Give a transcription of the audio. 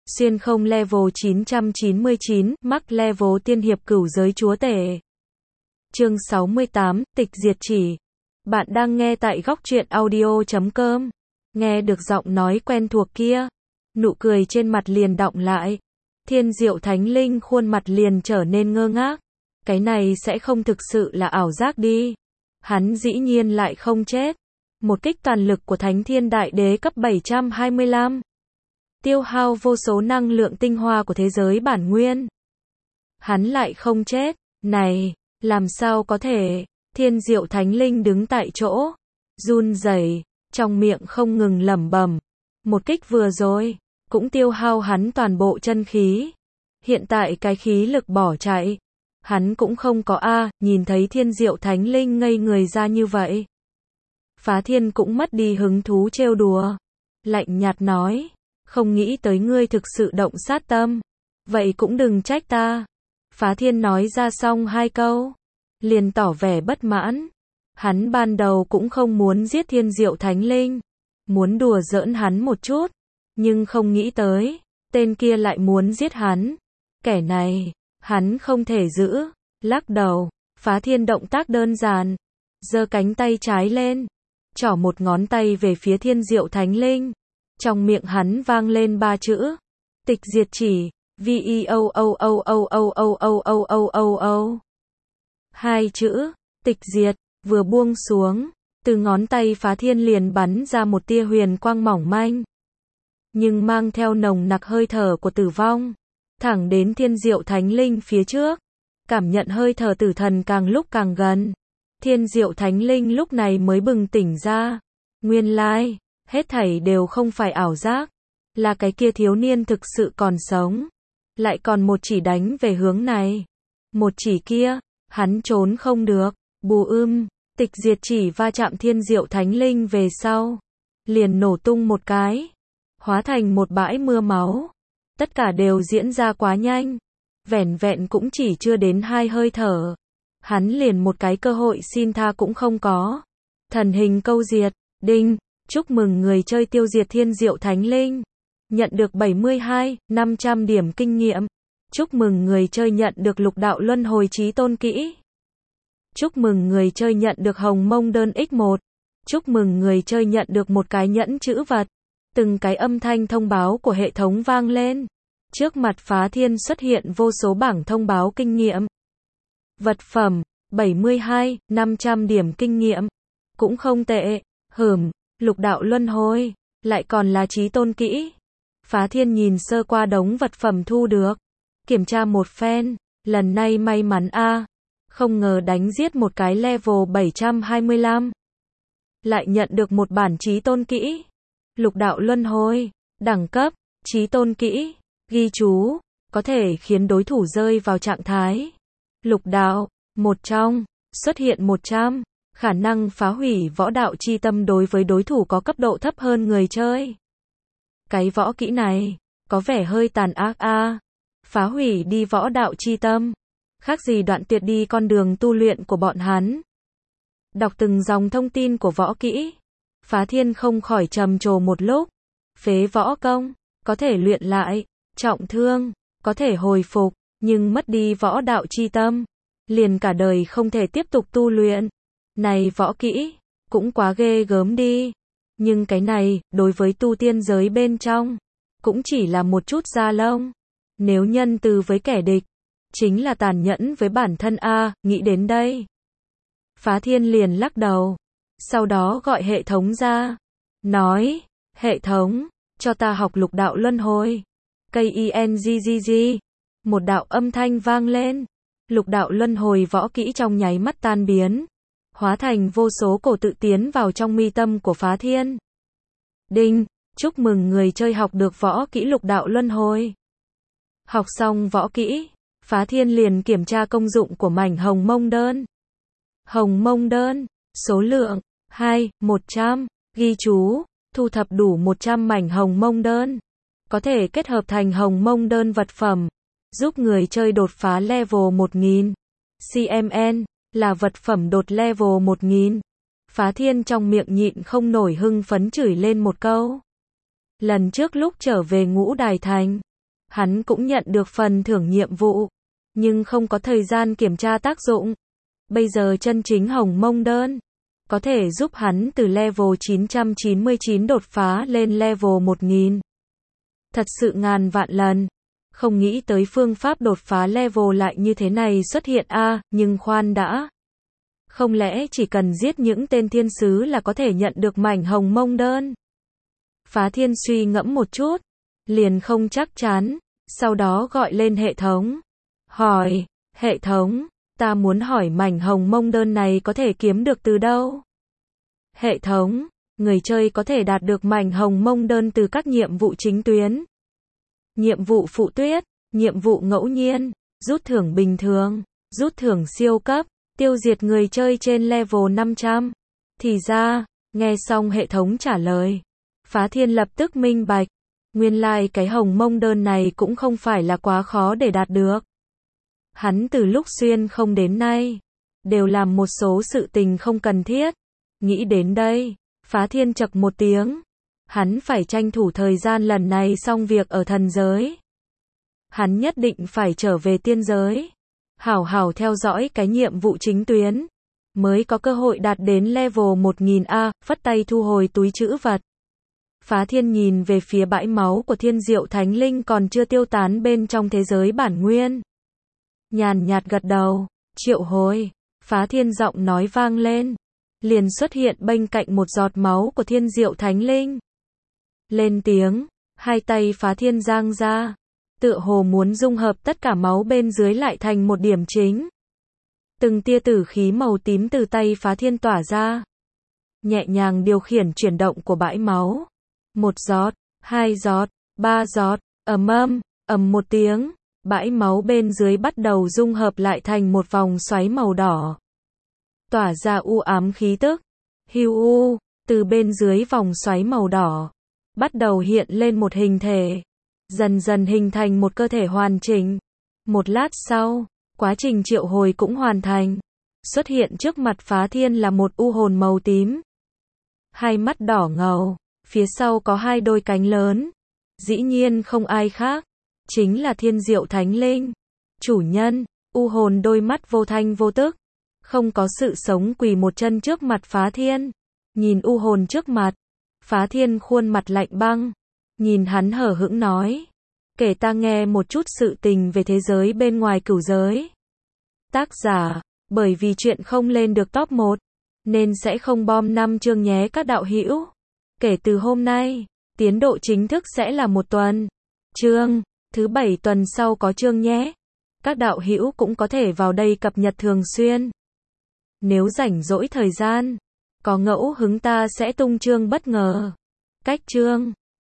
Xuyên không level 999, mắc level tiên hiệp cửu giới chúa tể. Chương 68, tịch diệt chỉ. Bạn đang nghe tại góc truyện audio.com. Nghe được giọng nói quen thuộc kia, nụ cười trên mặt liền đọng lại. Thiên Diệu Thánh Linh khuôn mặt liền trở nên ngơ ngác. Cái này sẽ không thực sự là ảo giác đi. Hắn dĩ nhiên lại không chết. Một kích toàn lực của Thánh Thiên Đại Đế cấp 725. Tiêu hao vô số năng lượng tinh hoa của thế giới bản nguyên. Hắn lại không chết. Này, làm sao có thể? Thiên Diệu Thánh Linh đứng tại chỗ, run rẩy, trong miệng không ngừng lẩm bẩm. Một kích vừa rồi, cũng tiêu hao hắn toàn bộ chân khí. Hiện tại cái khí lực bỏ chạy, hắn cũng không có nhìn thấy Thiên Diệu Thánh Linh ngây người ra như vậy. Phá Thiên cũng mất đi hứng thú trêu đùa. Lạnh nhạt nói, không nghĩ tới ngươi thực sự động sát tâm. Vậy cũng đừng trách ta. Phá Thiên nói ra xong hai câu, liền tỏ vẻ bất mãn. Hắn ban đầu cũng không muốn giết Thiên Diệu Thánh Linh, muốn đùa giỡn hắn một chút, nhưng không nghĩ tới, tên kia lại muốn giết hắn. Kẻ này, hắn không thể giữ. Lắc đầu, Phá Thiên động tác đơn giản, giơ cánh tay trái lên, trỏ một ngón tay về phía Thiên Diệu Thánh Linh. Trong miệng hắn vang lên ba chữ: Tịch diệt chỉ. V-E-O-O-O-O-O-O-O-O-O-O. Hai chữ, tịch diệt, vừa buông xuống, từ ngón tay Phá Thiên liền bắn ra một tia huyền quang mỏng manh, nhưng mang theo nồng nặc hơi thở của tử vong, thẳng đến Thiên Diệu Thánh Linh phía trước. Cảm nhận hơi thở tử thần càng lúc càng gần, Thiên Diệu Thánh Linh lúc này mới bừng tỉnh ra. Nguyên lai, hết thảy đều không phải ảo giác, là cái kia thiếu niên thực sự còn sống, lại còn một chỉ đánh về hướng này. Một chỉ kia, hắn trốn không được. Tịch diệt chỉ va chạm Thiên Diệu Thánh Linh về sau, liền nổ tung một cái, hóa thành một bãi mưa máu. Tất cả đều diễn ra quá nhanh, vẻn vẹn cũng chỉ chưa đến hai hơi thở, hắn liền một cái cơ hội xin tha cũng không có. Thần hình câu diệt. Đinh, chúc mừng người chơi tiêu diệt Thiên Diệu Thánh Linh, nhận được 72.500 điểm kinh nghiệm. Chúc mừng người chơi nhận được lục đạo luân hồi chí tôn kỹ. Chúc mừng người chơi nhận được hồng mông đơn X1. Chúc mừng người chơi nhận được một cái nhẫn chữ vật. Từng cái âm thanh thông báo của hệ thống vang lên. Trước mặt Phá Thiên xuất hiện vô số bảng thông báo kinh nghiệm. Vật phẩm, 72.500 điểm kinh nghiệm. Cũng không tệ. Lục đạo luân hồi, lại còn là chí tôn kỹ. Phá Thiên nhìn sơ qua đống vật phẩm thu được, kiểm tra một phen, lần này may mắn không ngờ đánh giết một cái level 725. Lại nhận được một bản chí tôn kỹ. Lục đạo luân hồi, đẳng cấp, chí tôn kỹ, ghi chú, có thể khiến đối thủ rơi vào trạng thái lục đạo, một trong, xuất hiện 100, khả năng phá hủy võ đạo chi tâm đối với đối thủ có cấp độ thấp hơn người chơi. Cái võ kỹ này, có vẻ hơi tàn ác phá hủy đi võ đạo chi tâm, khác gì đoạn tuyệt đi con đường tu luyện của bọn hắn. Đọc từng dòng thông tin của võ kỹ, Phá Thiên không khỏi trầm trồ một lúc. Phế võ công, có thể luyện lại, trọng thương, có thể hồi phục, nhưng mất đi võ đạo chi tâm, liền cả đời không thể tiếp tục tu luyện. Này võ kỹ, cũng quá ghê gớm đi. Nhưng cái này, đối với tu tiên giới bên trong, cũng chỉ là một chút da lông. Nếu nhân từ với kẻ địch, chính là tàn nhẫn với bản thân nghĩ đến đây. Phá Thiên liền lắc đầu, sau đó gọi hệ thống ra, nói, hệ thống, cho ta học lục đạo luân hồi. KINGGG. Một đạo âm thanh vang lên, lục đạo luân hồi võ kỹ trong nháy mắt tan biến, hóa thành vô số cổ tự tiến vào trong mi tâm của Phá Thiên. Đinh, chúc mừng người chơi học được võ kỹ lục đạo luân hồi. Học xong võ kỹ, Phá Thiên liền kiểm tra công dụng của mảnh hồng mông đơn. Hồng mông đơn, số lượng 100, ghi chú, thu thập đủ 100 mảnh hồng mông đơn, có thể kết hợp thành hồng mông đơn vật phẩm, giúp người chơi đột phá level 1000. CMN là vật phẩm đột level 1000. Phá Thiên trong miệng nhịn không nổi hưng phấn chửi lên một câu. Lần trước lúc trở về Ngũ Đài Thành, Hắn cũng nhận được phần thưởng nhiệm vụ, nhưng không có thời gian kiểm tra tác dụng. Bây giờ chân chính hồng mông đơn có thể giúp hắn từ level 999 đột phá lên level 1000. Thật sự ngàn vạn lần. Không nghĩ tới phương pháp đột phá level lại như thế này xuất hiện nhưng khoan đã. Không lẽ chỉ cần giết những tên thiên sứ là có thể nhận được mảnh hồng mông đơn? Phá Thiên suy ngẫm một chút, liền không chắc chắn, sau đó gọi lên hệ thống. Hỏi, hệ thống, ta muốn hỏi mảnh hồng mông đơn này có thể kiếm được từ đâu? Hệ thống, người chơi có thể đạt được mảnh hồng mông đơn từ các nhiệm vụ chính tuyến. Nhiệm vụ phụ tuyết, nhiệm vụ ngẫu nhiên, rút thưởng bình thường, rút thưởng siêu cấp, tiêu diệt người chơi trên level 500. Thì ra, nghe xong hệ thống trả lời, Phá Thiên lập tức minh bạch. Nguyên lai cái hồng mông đơn này cũng không phải là quá khó để đạt được. Hắn từ lúc xuyên không đến nay, đều làm một số sự tình không cần thiết. Nghĩ đến đây, Phá Thiên chậc một tiếng. Hắn phải tranh thủ thời gian lần này xong việc ở thần giới. Hắn nhất định phải trở về tiên giới. Hảo hảo theo dõi cái nhiệm vụ chính tuyến. Mới có cơ hội đạt đến level 1000 phất tay thu hồi túi trữ vật. Phá Thiên nhìn về phía bãi máu của Thiên Diệu Thánh Linh còn chưa tiêu tán bên trong thế giới bản nguyên. Nhàn nhạt gật đầu, triệu hồi. Phá Thiên giọng nói vang lên. Liền xuất hiện bên cạnh một giọt máu của Thiên Diệu Thánh Linh. Lên tiếng, hai tay Phá Thiên giang ra. Tựa hồ muốn dung hợp tất cả máu bên dưới lại thành một điểm chính. Từng tia tử khí màu tím từ tay Phá Thiên tỏa ra. Nhẹ nhàng điều khiển chuyển động của bãi máu. Một giọt, hai giọt, ba giọt, ầm một tiếng. Bãi máu bên dưới bắt đầu dung hợp lại thành một vòng xoáy màu đỏ. Tỏa ra u ám khí tức. Hiu từ bên dưới vòng xoáy màu đỏ. Bắt đầu hiện lên một hình thể. Dần dần hình thành một cơ thể hoàn chỉnh. Một lát sau, quá trình triệu hồi cũng hoàn thành. Xuất hiện trước mặt Phá Thiên là một u hồn màu tím. Hai mắt đỏ ngầu, phía sau có hai đôi cánh lớn. Dĩ nhiên không ai khác, chính là Thiên Diệu Thánh Linh. Chủ nhân, u hồn đôi mắt vô thanh vô tức, không có sự sống quỳ một chân trước mặt Phá Thiên. Nhìn u hồn trước mặt, Phá Thiên khuôn mặt lạnh băng. Nhìn hắn hờ hững nói. Kể ta nghe một chút sự tình về thế giới bên ngoài cửu giới. Tác giả, bởi vì chuyện không lên được top 1, nên sẽ không bom 5 chương nhé các đạo hữu. Kể từ hôm nay, tiến độ chính thức sẽ là 1 tuần. Chương, thứ 7 tuần sau có chương nhé. Các đạo hữu cũng có thể vào đây cập nhật thường xuyên. Nếu rảnh rỗi thời gian, có ngẫu hứng ta sẽ tung chương bất ngờ. Cách chương